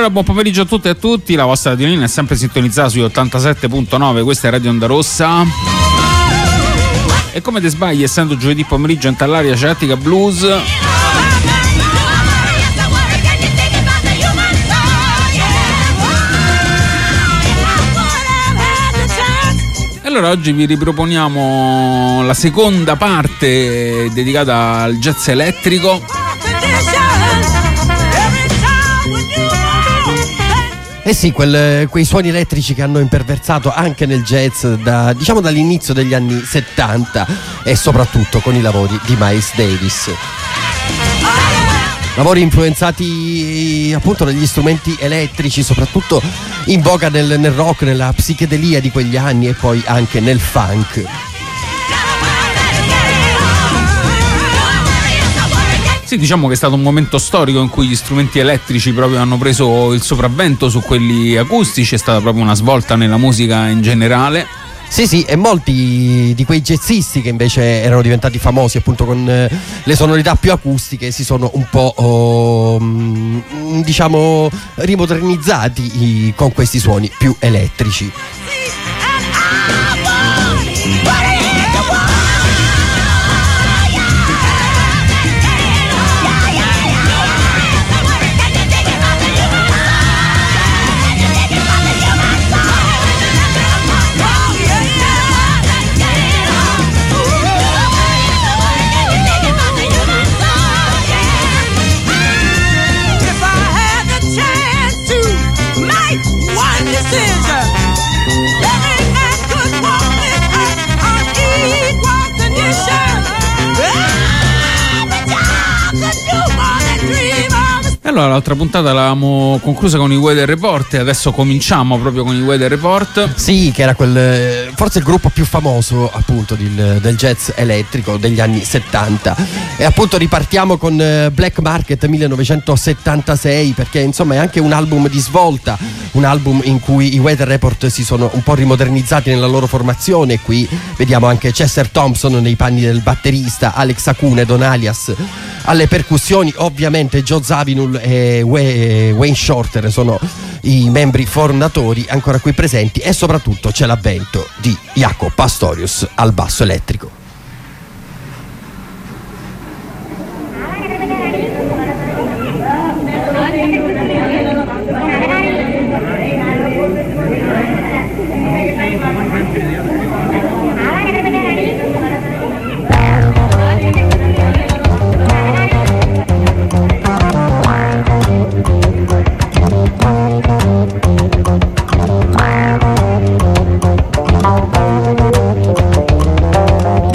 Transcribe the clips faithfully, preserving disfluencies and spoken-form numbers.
allora buon pomeriggio a tutte e a tutti, la vostra radionina è sempre sintonizzata sui ottantasette virgola nove, questa è Radio Onda Rossa. E come te sbagli, essendo giovedì pomeriggio in Tallaria c'è Attica Blues. E allora oggi vi riproponiamo la seconda parte dedicata al jazz elettrico. Eh sì, quel, quei suoni elettrici che hanno imperversato anche nel jazz da, diciamo dall'inizio degli anni settanta e soprattutto con i lavori di Miles Davis. Lavori influenzati appunto dagli strumenti elettrici, soprattutto in voga nel, nel rock, nella psichedelia di quegli anni e poi anche nel funk. Sì, diciamo che è stato un momento storico in cui gli strumenti elettrici proprio hanno preso il sopravvento su quelli acustici, è stata proprio una svolta nella musica in generale. Sì, sì, e molti di quei jazzisti che invece erano diventati famosi appunto con eh, le sonorità più acustiche si sono un po' oh, mh, diciamo rimodernizzati con questi suoni più elettrici. Allora, l'altra puntata l'avevamo conclusa con i Weather Report e adesso cominciamo proprio con i Weather Report. Sì, che era quel forse il gruppo più famoso appunto del, del jazz elettrico degli anni settanta. E appunto ripartiamo con Black Market millenovecentosettantasei, perché insomma è anche un album di svolta, un album in cui i Weather Report si sono un po' rimodernizzati nella loro formazione. Qui vediamo anche Chester Thompson nei panni del batterista, Alex Acune, Don Alias alle percussioni, ovviamente Joe Zawinul e Wayne Shorter sono i membri fondatori ancora qui presenti, e soprattutto c'è l'avvento di Jaco Pastorius al basso elettrico. Bye.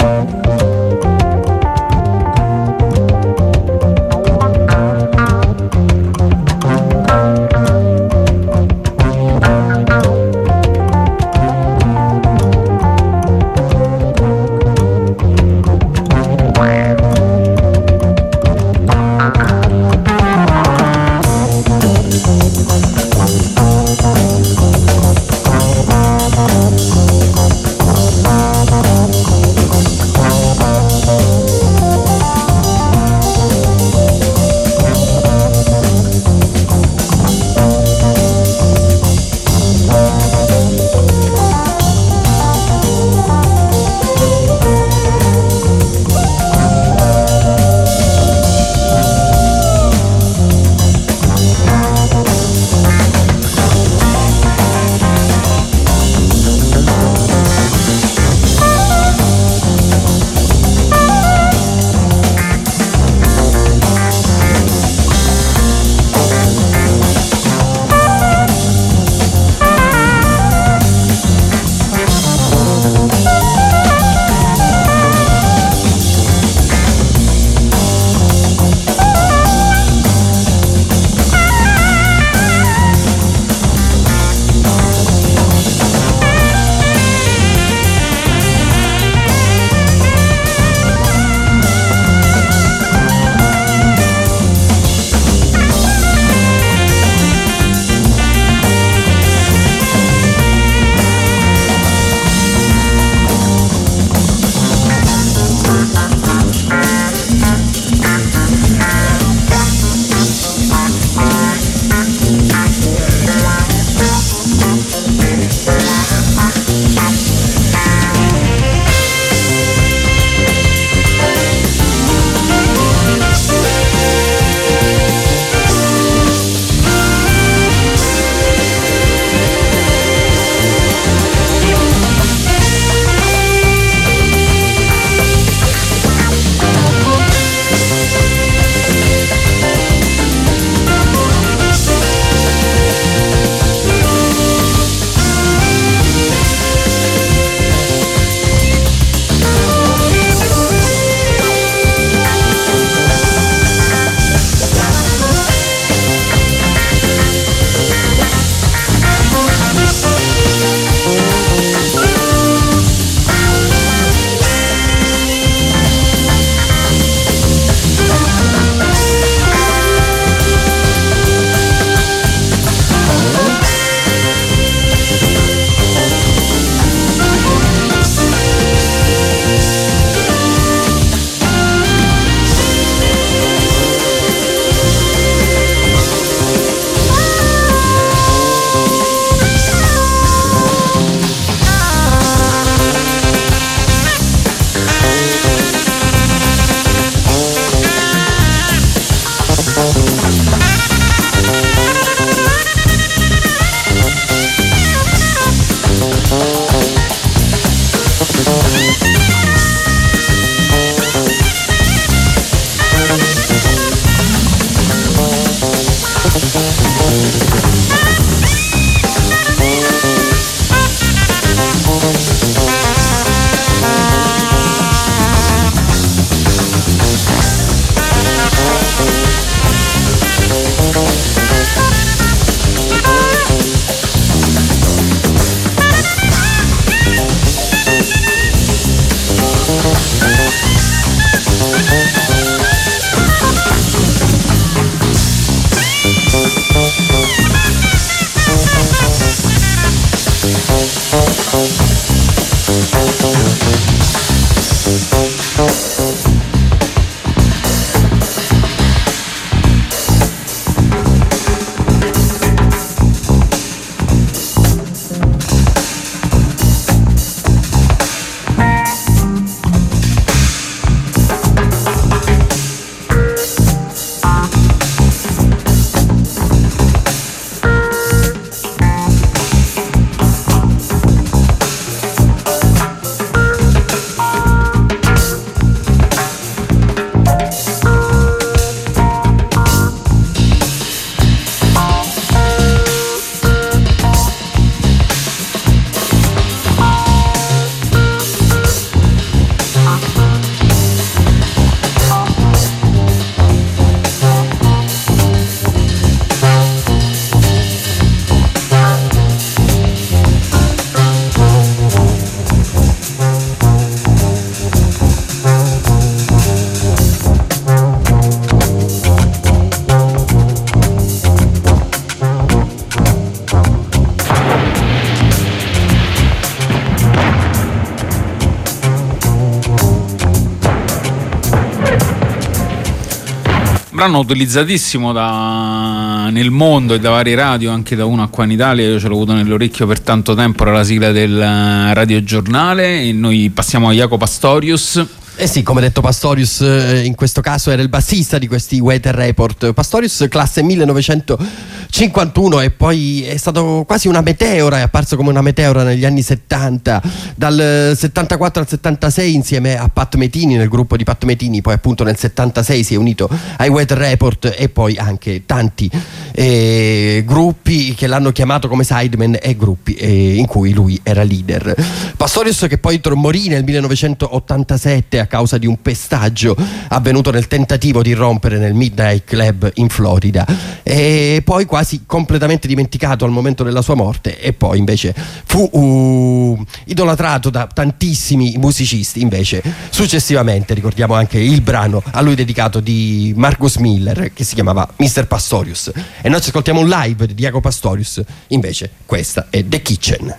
brano utilizzatissimo da, nel mondo e da varie radio, anche da una qua in Italia. Io ce l'ho avuto nell'orecchio per tanto tempo, era la sigla del radiogiornale. E noi passiamo a Jaco Pastorius. Eh sì, come detto Pastorius in questo caso era il bassista di questi Weather Report. Pastorius classe millenovecentocinquantuno e poi è stato quasi una meteora, è apparso come una meteora negli anni settanta, dal settantaquattro al settantasei insieme a Pat Metini nel gruppo di Pat Metini, poi appunto nel settantasei si è unito ai Weather Report e poi anche tanti eh, gruppi che l'hanno chiamato come sideman e gruppi eh, in cui lui era leader. Pastorius che poi morì nel millenovecentottantasette a causa di un pestaggio avvenuto nel tentativo di rompere nel Midnight Club in Florida, e poi quasi completamente dimenticato al momento della sua morte, e poi invece fu uh, idolatrato da tantissimi musicisti. Invece successivamente ricordiamo anche il brano a lui dedicato di Marcus Miller che si chiamava mister Pastorius, e noi ci ascoltiamo un live di Jaco Pastorius. Invece questa è The Kitchen.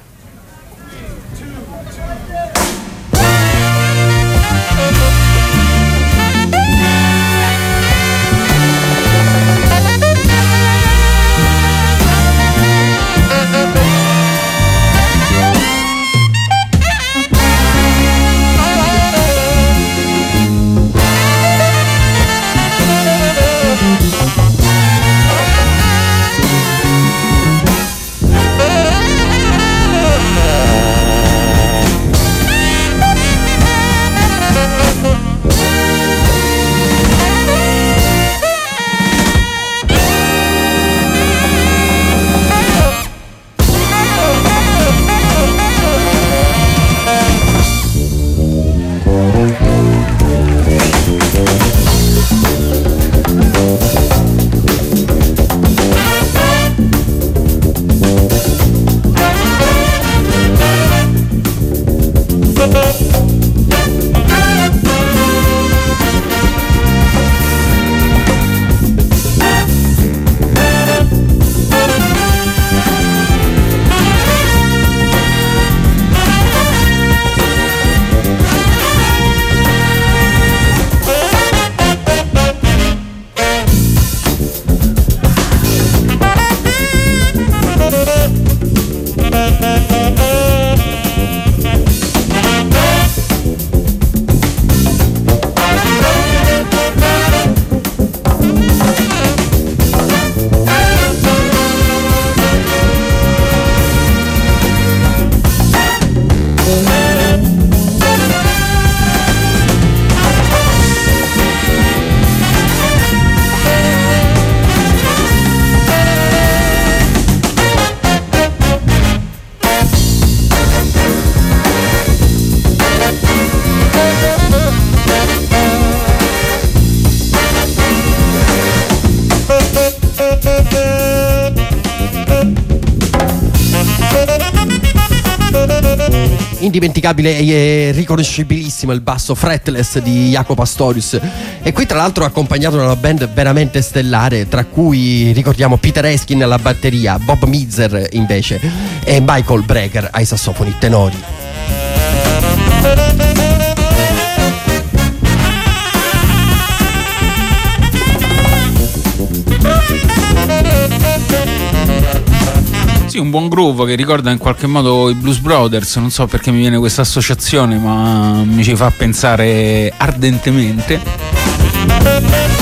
Indimenticabile e riconoscibilissimo il basso fretless di Jaco Pastorius, e qui tra l'altro accompagnato da una band veramente stellare, tra cui ricordiamo Peter Eskin alla batteria, Bob Mizzer invece e Michael Brecker ai sassofoni tenori. Sì, un buon groove che ricorda in qualche modo i Blues Brothers, non so perché mi viene questa associazione, ma mi ci fa pensare ardentemente.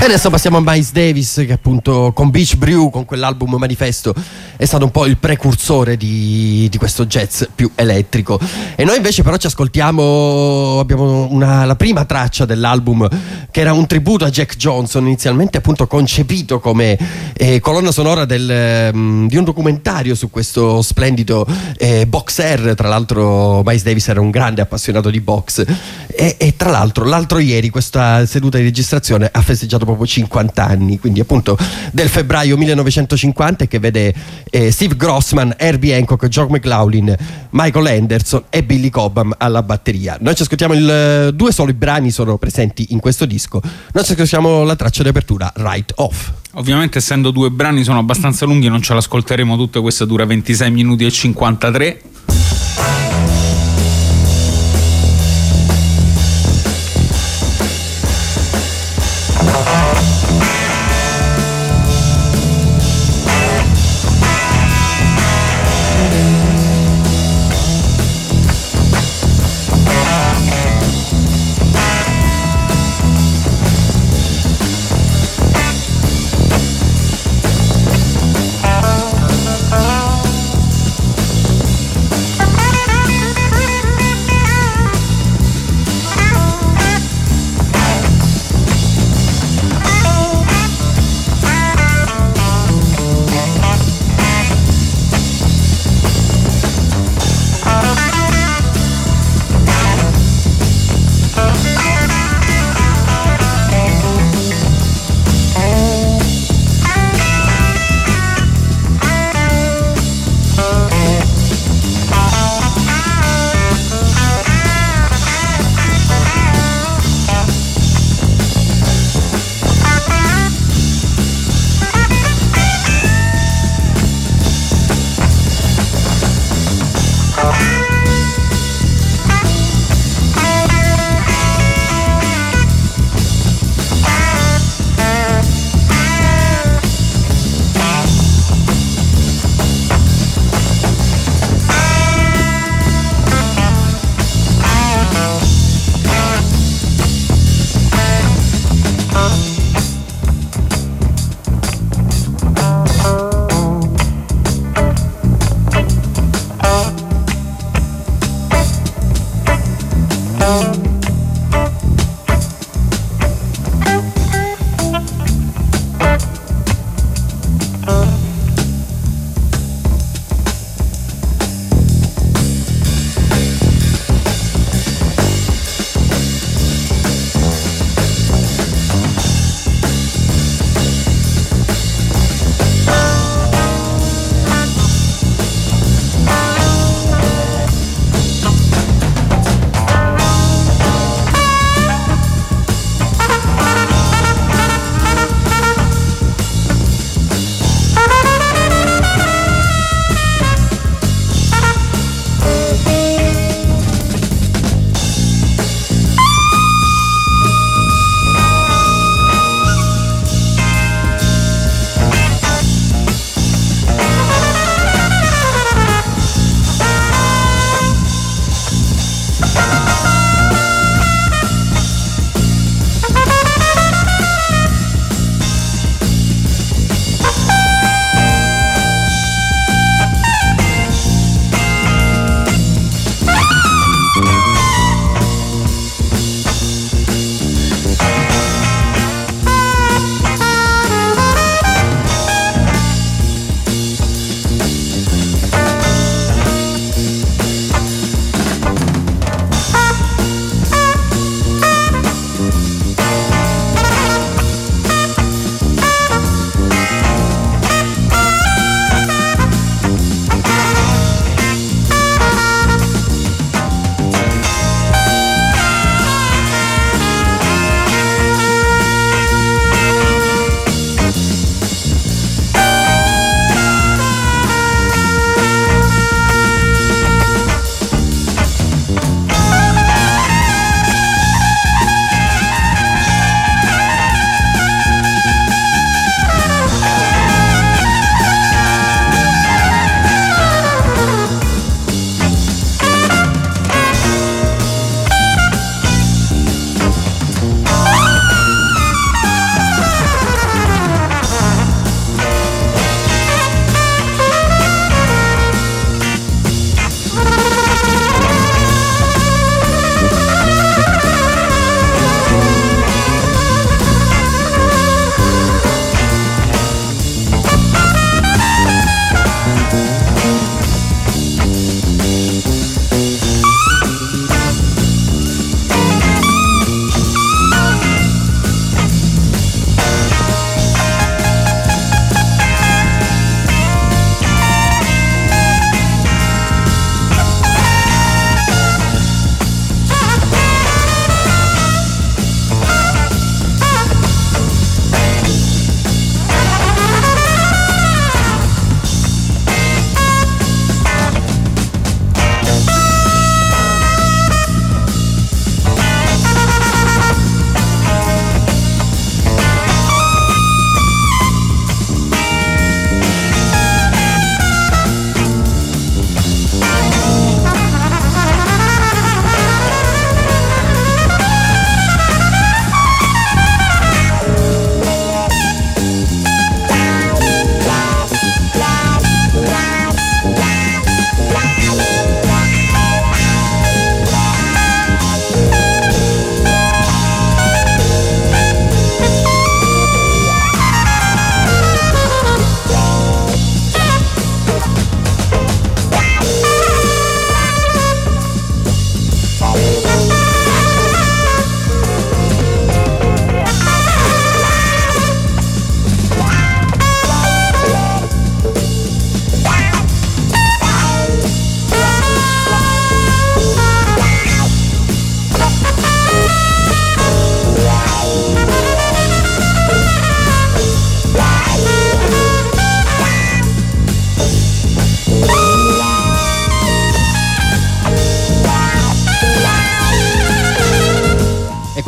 E adesso passiamo a Miles Davis, che appunto con Beach Brew, con quell'album Manifesto, è stato un po' il precursore di, di questo jazz più elettrico. E noi invece però ci ascoltiamo, abbiamo una, la prima traccia dell'album, che era un tributo a Jack Johnson, inizialmente appunto concepito come eh, colonna sonora del, um, di un documentario su questo splendido eh, boxer. Tra l'altro Miles Davis era un grande appassionato di box e, e tra l'altro l'altro ieri questa seduta di registrazione ha festeggiato proprio cinquanta anni, quindi appunto del febbraio millenovecentocinquanta, che vede eh, Steve Grossman, Herbie Hancock, Joe McLaughlin, Michael Henderson e Billy Cobham alla batteria. Noi ci ascoltiamo il, due soli brani sono presenti in questo disco. Noi ci ascoltiamo la traccia di apertura, Right Off. Ovviamente essendo due brani sono abbastanza lunghi, non ce l'ascolteremo tutte, questa dura ventisei minuti e cinquantatré.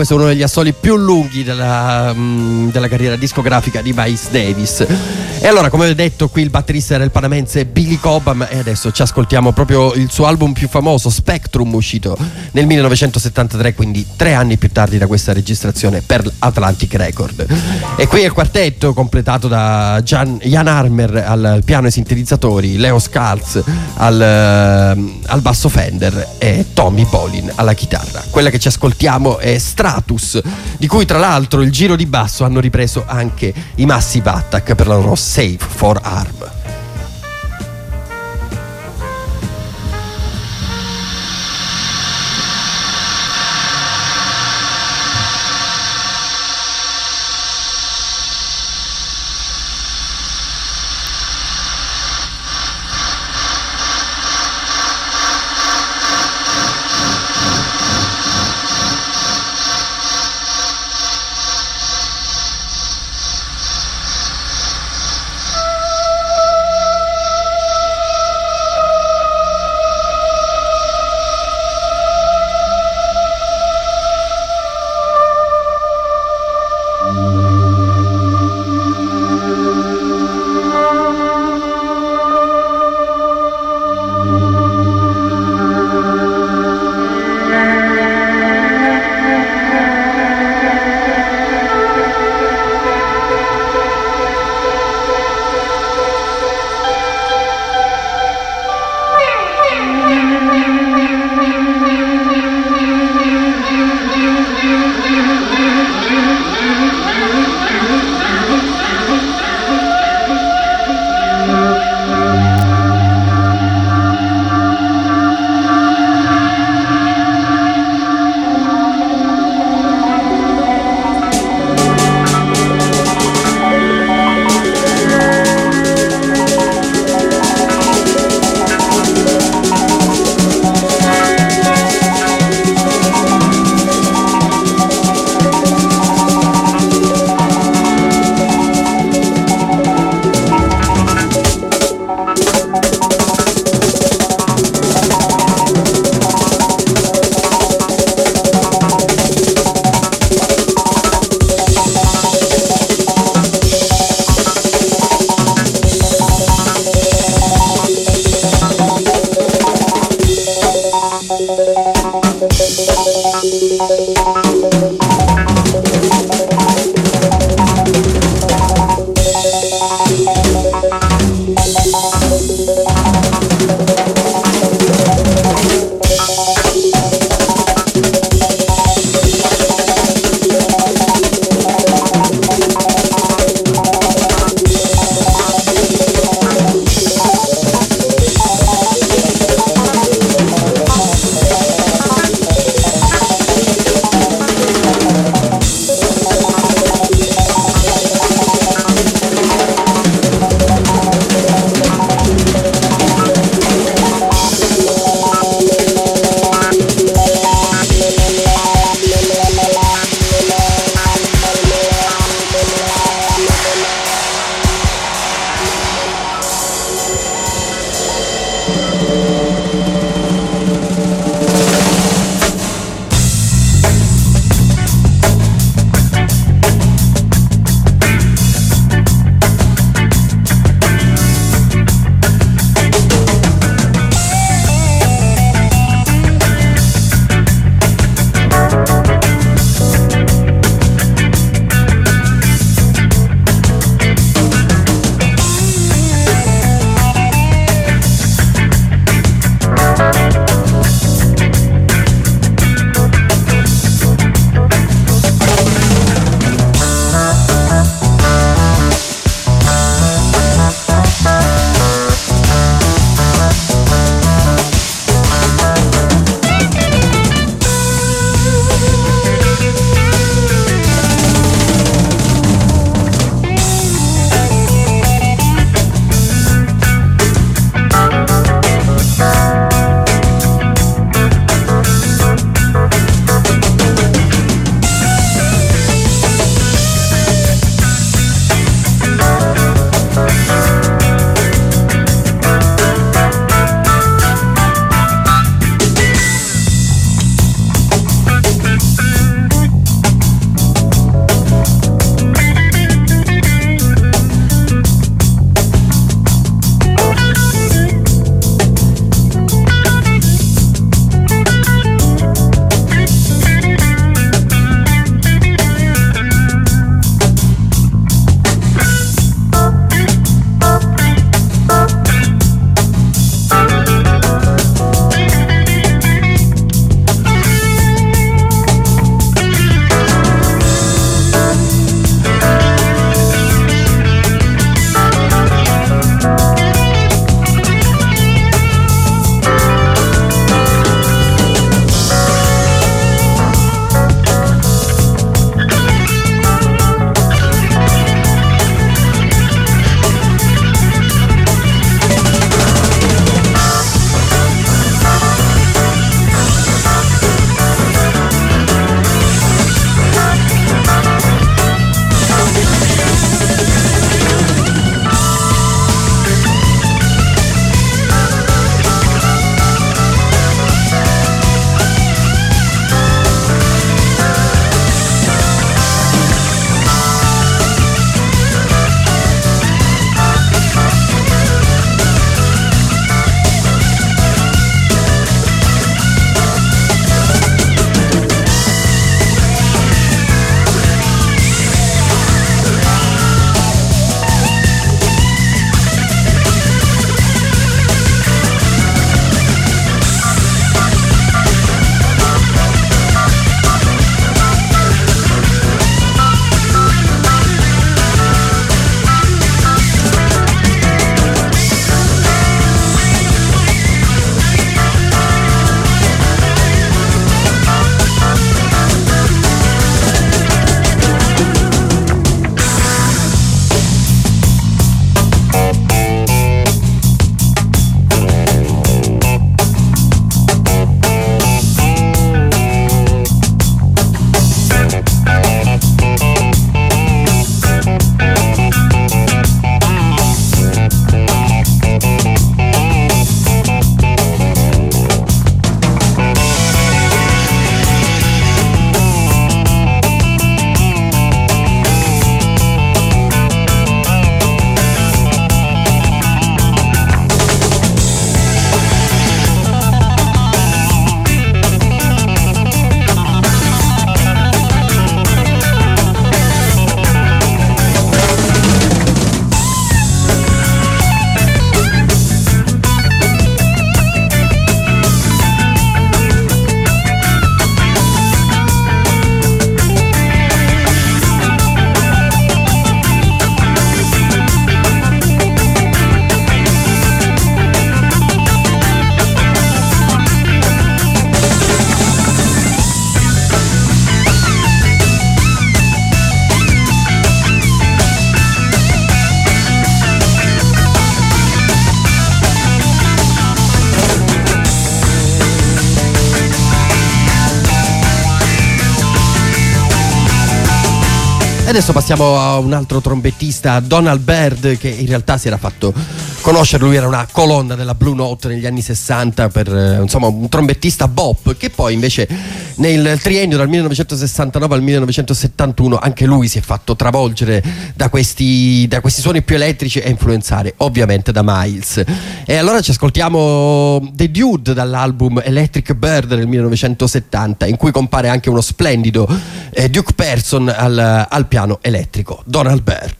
questo è uno degli assoli più lunghi della, um, della carriera discografica di Miles Davis. E allora, come ho detto, qui il batterista era il panamense Billy Cobham, e adesso ci ascoltiamo proprio il suo album più famoso, Spectrum, uscito nel millenovecentosettantatré, quindi tre anni più tardi da questa registrazione per Atlantic Record. E qui il quartetto completato da Jan, Jan Armer al, al piano e sintetizzatori, Leo Scalz al, al basso Fender e Tommy Bolin alla chitarra. Quella che ci ascoltiamo è Stratus, di cui tra l'altro il giro di basso hanno ripreso anche i Massive Attack per la loro Save for Arm. adesso passiamo a un altro trombettista, Donald Byrd, che in realtà si era fatto conoscere. Lui era una colonna della Blue Note negli anni sessanta, per eh, insomma un trombettista bop, che poi invece nel triennio dal millenovecentosessantanove al millenovecentosettantuno anche lui si è fatto travolgere da questi, da questi suoni più elettrici e influenzare ovviamente da Miles. E allora ci ascoltiamo The Dude dall'album Electric Bird del millenovecentosettanta, in cui compare anche uno splendido eh, Duke Person al, al piano elettrico, Donald Byrd.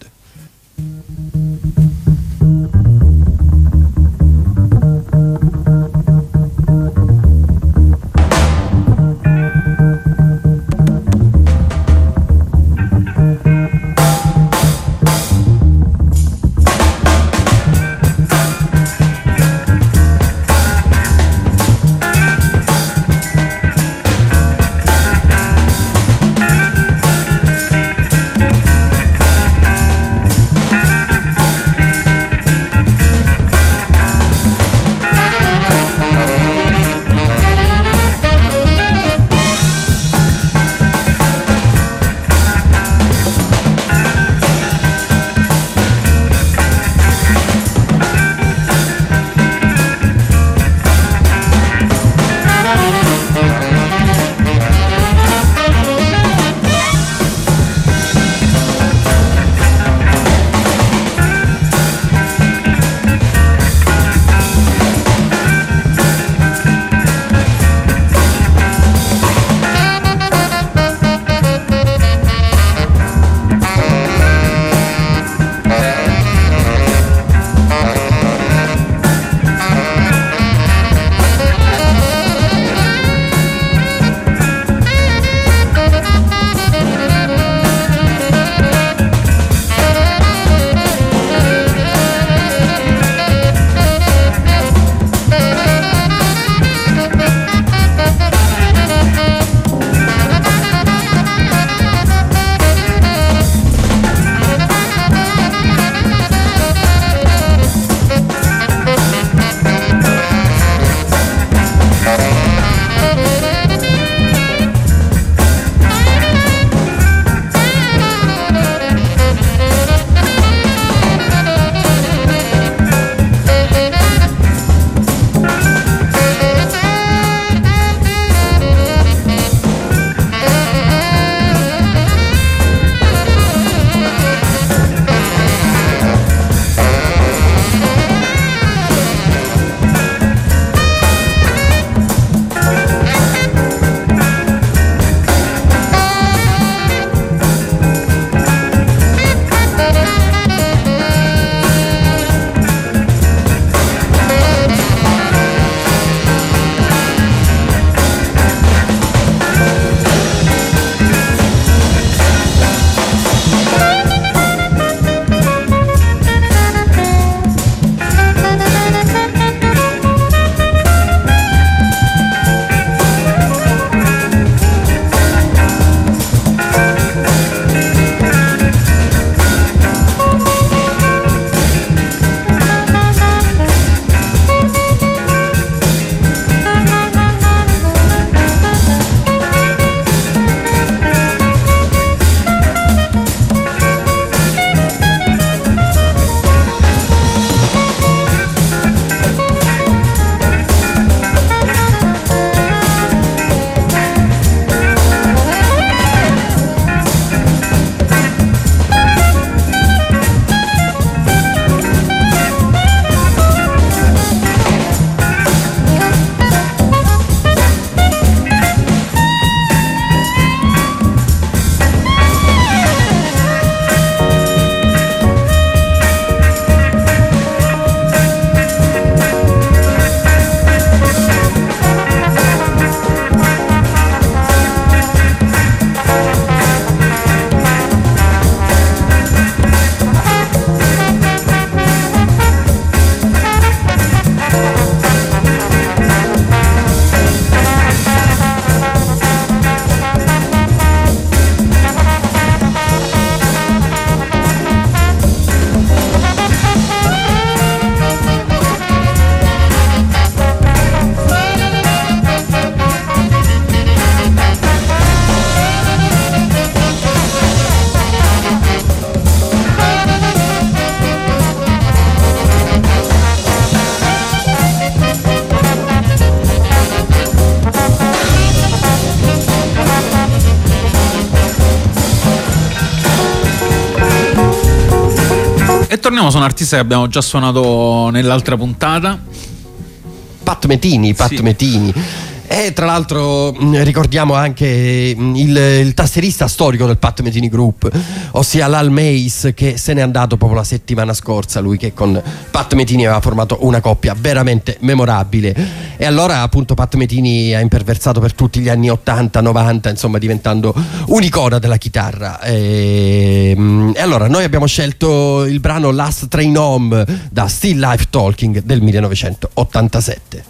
E torniamo su un artista che abbiamo già suonato nell'altra puntata, Pat Metini, Pat sì. Metini. E tra l'altro mh, ricordiamo anche mh, il, il tastierista storico del Pat Metini Group, ossia Lal Mace, che se n'è andato proprio la settimana scorsa, lui che con Pat Metini aveva formato una coppia veramente memorabile. E allora appunto Pat Metini ha imperversato per tutti gli anni ottanta novanta, insomma diventando un'icona della chitarra. E, mh, e allora noi abbiamo scelto il brano Last Train Home da Still Life Talking del millenovecentottantasette.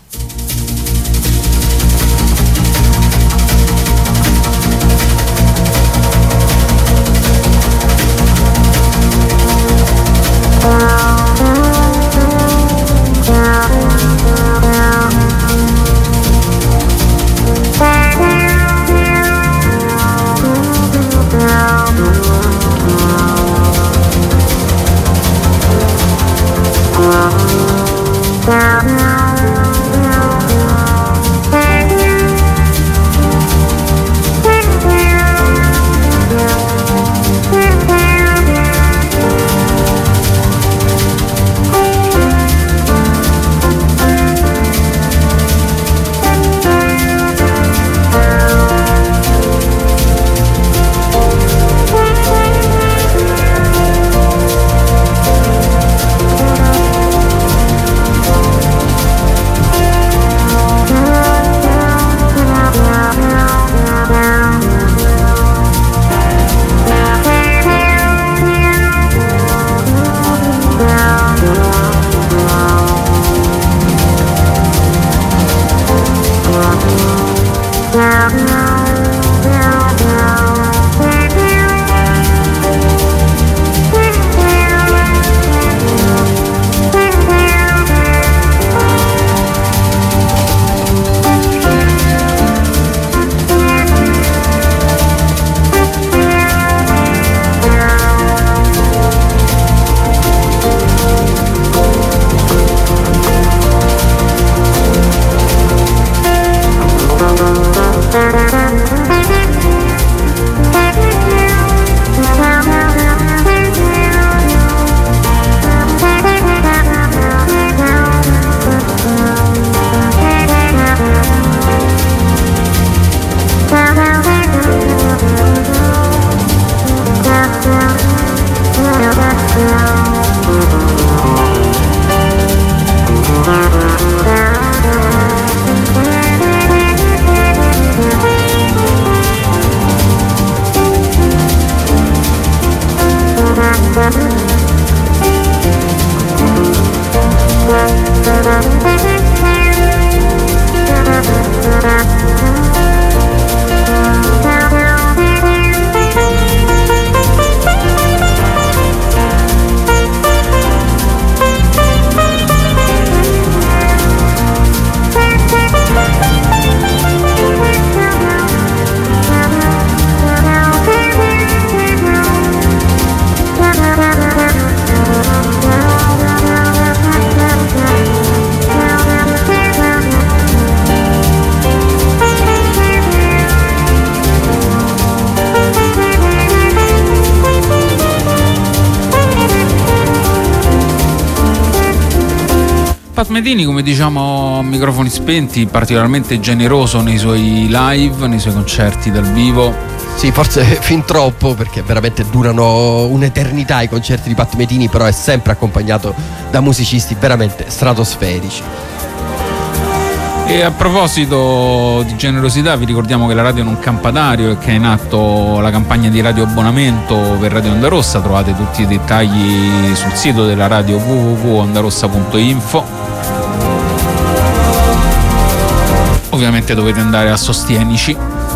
Pat Metini, come diciamo a microfoni spenti, particolarmente generoso nei suoi live, nei suoi concerti dal vivo. Sì, forse fin troppo, perché veramente durano un'eternità i concerti di Pat Metini, però è sempre accompagnato da musicisti veramente stratosferici. E a proposito di generosità, vi ricordiamo che la radio non campa d'aria e che è in atto la campagna di radio abbonamento per Radio Onda Rossa. Trovate tutti i dettagli sul sito della radio w w w punto ondarossa punto info. Ovviamente dovete andare a Sostienici.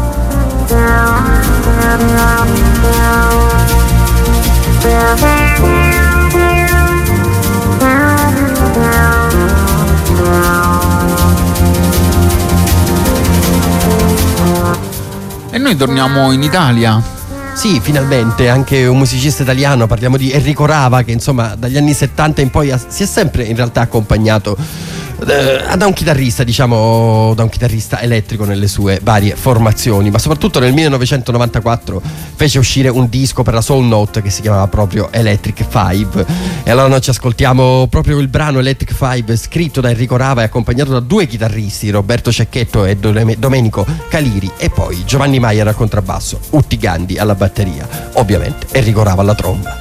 E noi torniamo in Italia. Sì, finalmente anche un musicista italiano, parliamo di Enrico Rava, che insomma dagli anni settanta in poi ha, si è sempre in realtà accompagnato eh, da un chitarrista, diciamo, da un chitarrista elettrico nelle sue varie formazioni, ma soprattutto nel millenovecentonovantaquattro fece uscire un disco per la Soul Note che si chiamava proprio Electric Five. E allora noi ci ascoltiamo proprio il brano Electric Five, scritto da Enrico Rava e accompagnato da due chitarristi, Roberto Cecchetto e Domenico Caliri, e poi Giovanni Maier al contrabbasso, Utti Gandhi alla batteria, ovviamente Enrico Rava alla tromba.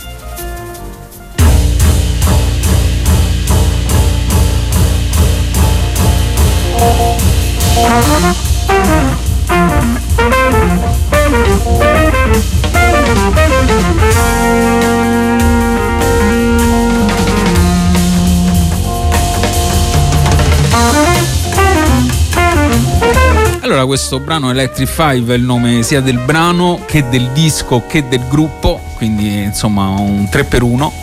Allora, questo brano Electric Five è il nome sia del brano che del disco che del gruppo, quindi insomma un tre per uno.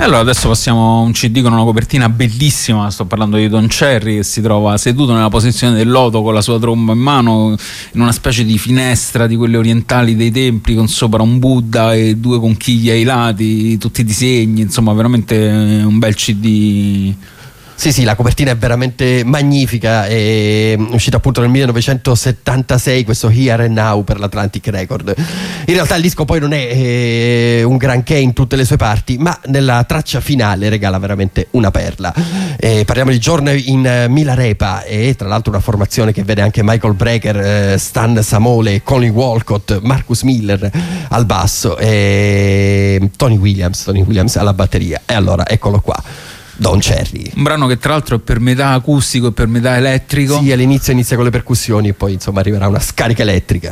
allora adesso passiamo a un C D con una copertina bellissima. Sto parlando di Don Cherry, che si trova seduto nella posizione del loto con la sua tromba in mano in una specie di finestra di quelle orientali dei templi, con sopra un Buddha e due conchiglie ai lati, tutti i disegni, insomma veramente un bel C D. Sì, sì, la copertina è veramente magnifica, è uscito appunto nel millenovecentosettantasei questo Here and Now per l'Atlantic Record. In realtà il disco poi non è eh, un granché in tutte le sue parti, ma nella traccia finale regala veramente una perla. Eh, parliamo di Journey in Milarepa, e tra l'altro una formazione che vede anche Michael Brecker, eh, Stan Samole, Colin Walcott, Marcus Miller al basso e Tony Williams, Tony Williams alla batteria. E allora eccolo qua, Don Cherry. Un brano che tra l'altro è per metà acustico e per metà elettrico. Sì, all'inizio inizia con le percussioni e poi insomma arriverà una scarica elettrica.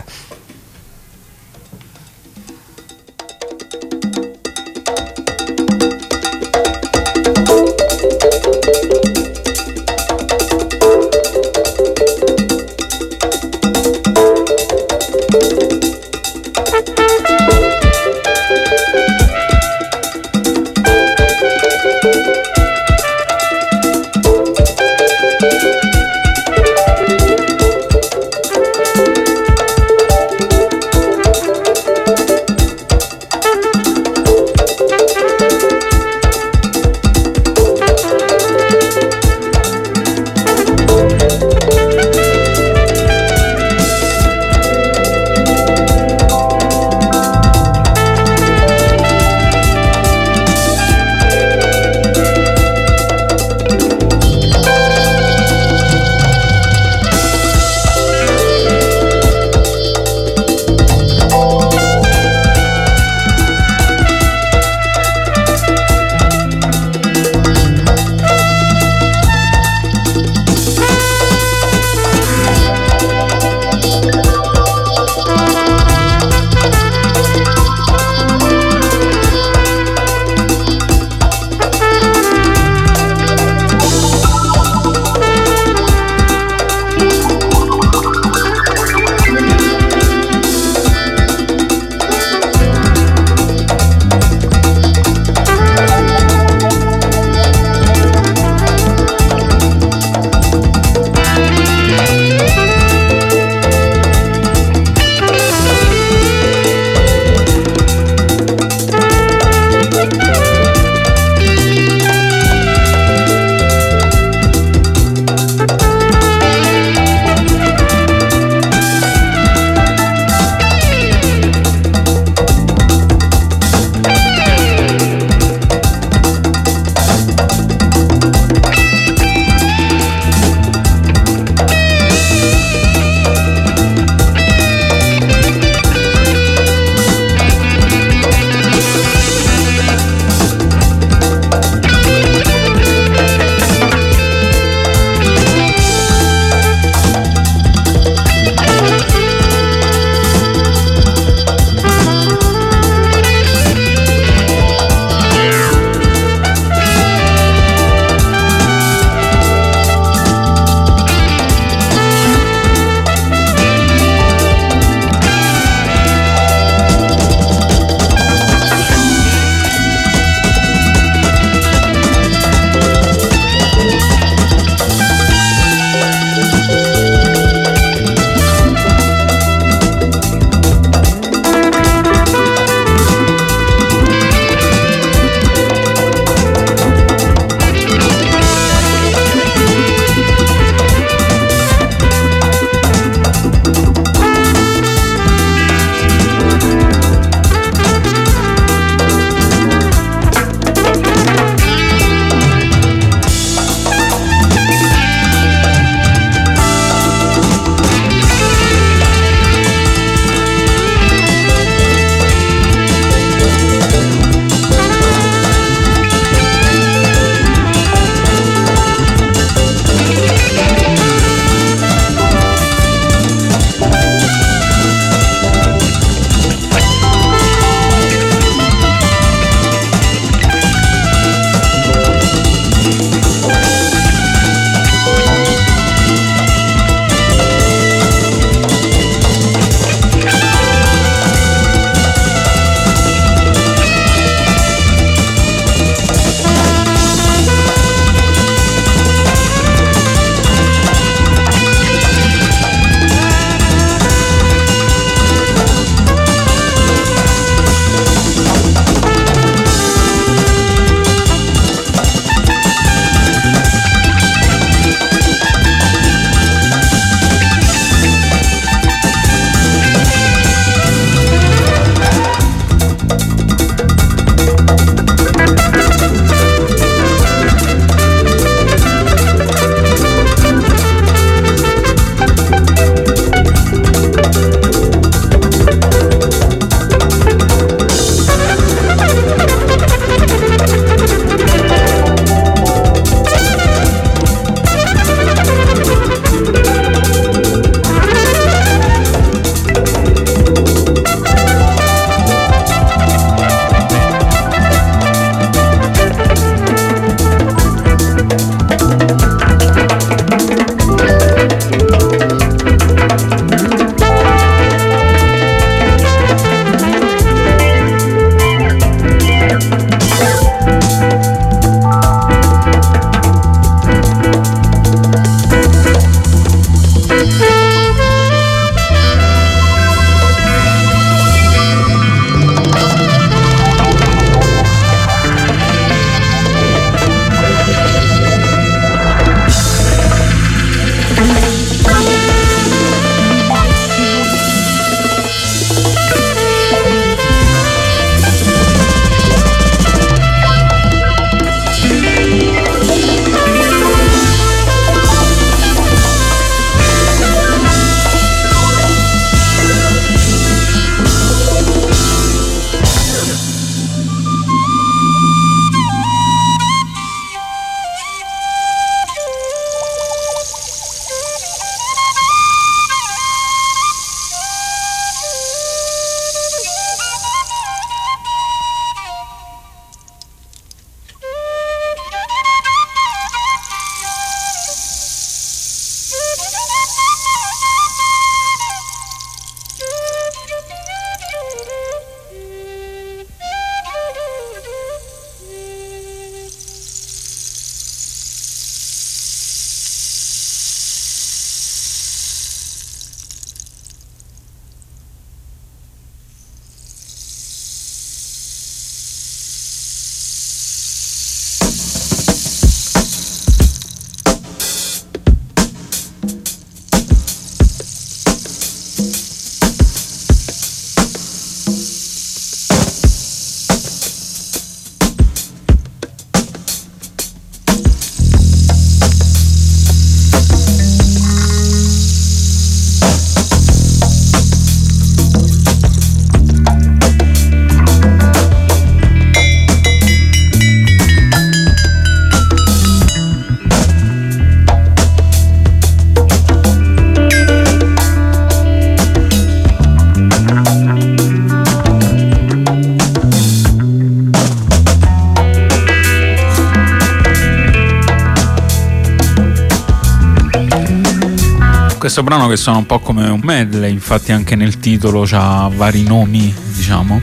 Questo brano che suona un po' come un medley, infatti anche nel titolo c'ha vari nomi, diciamo.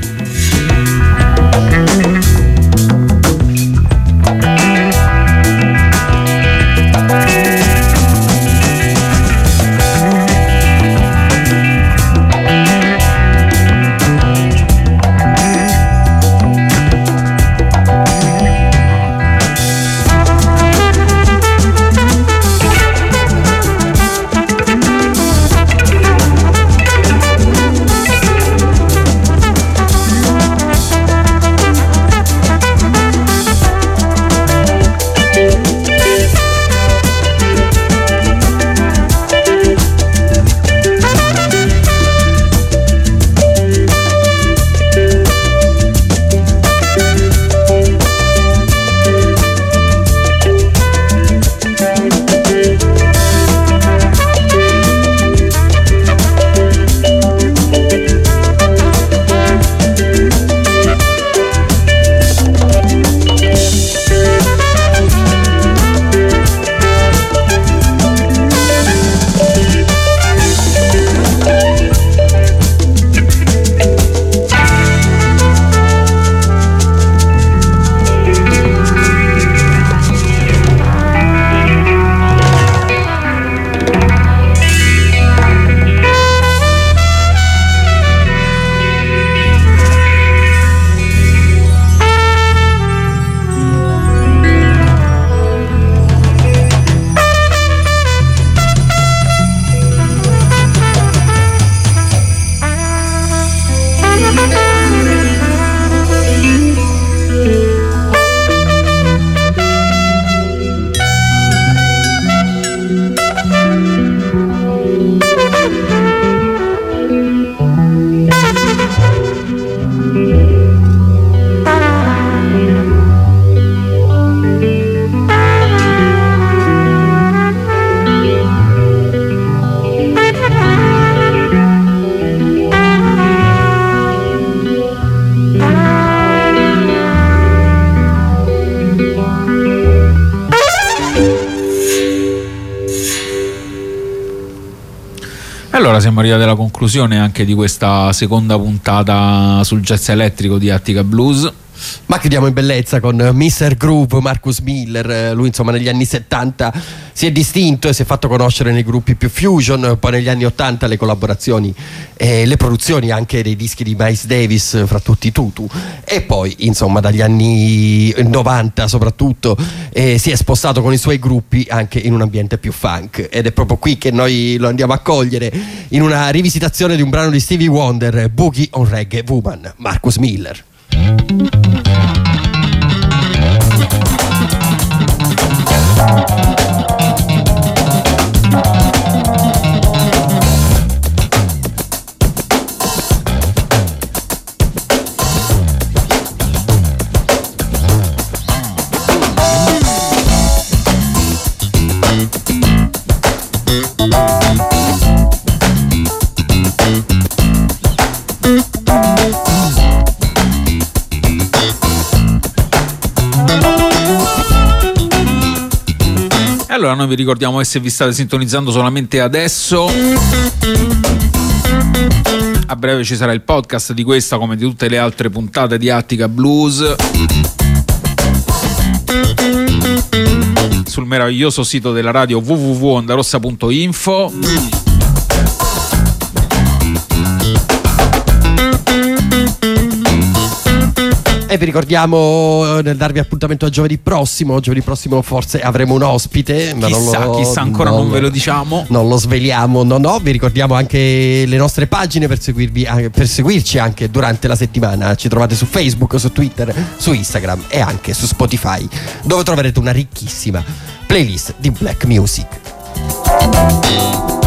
Allora siamo arrivati alla conclusione anche di questa seconda puntata sul jazz elettrico di Attica Blues. Ma chiudiamo in bellezza con mister Groove, Marcus Miller. Lui insomma negli anni settanta si è distinto e si è fatto conoscere nei gruppi più fusion, poi negli anni ottanta le collaborazioni e le produzioni anche dei dischi di Miles Davis, fra tutti Tutu, e poi insomma dagli anni novanta soprattutto eh, si è spostato con i suoi gruppi anche in un ambiente più funk, ed è proprio qui che noi lo andiamo a cogliere in una rivisitazione di un brano di Stevie Wonder, Boogie on Reggae Woman, Marcus Miller. Allora noi vi ricordiamo che se vi state sintonizzando solamente adesso, a breve ci sarà il podcast di questa come di tutte le altre puntate di Attica Blues sul meraviglioso sito della radio w w w punto ondarossa punto info. E vi ricordiamo nel darvi appuntamento a giovedì prossimo. Giovedì prossimo forse avremo un ospite, ma chissà, non lo, chissà ancora non, non ve lo diciamo, non lo sveliamo. No, no, vi ricordiamo anche le nostre pagine per seguirvi, per seguirci anche durante la settimana. Ci trovate su Facebook, su Twitter, su Instagram e anche su Spotify, dove troverete una ricchissima playlist di black music.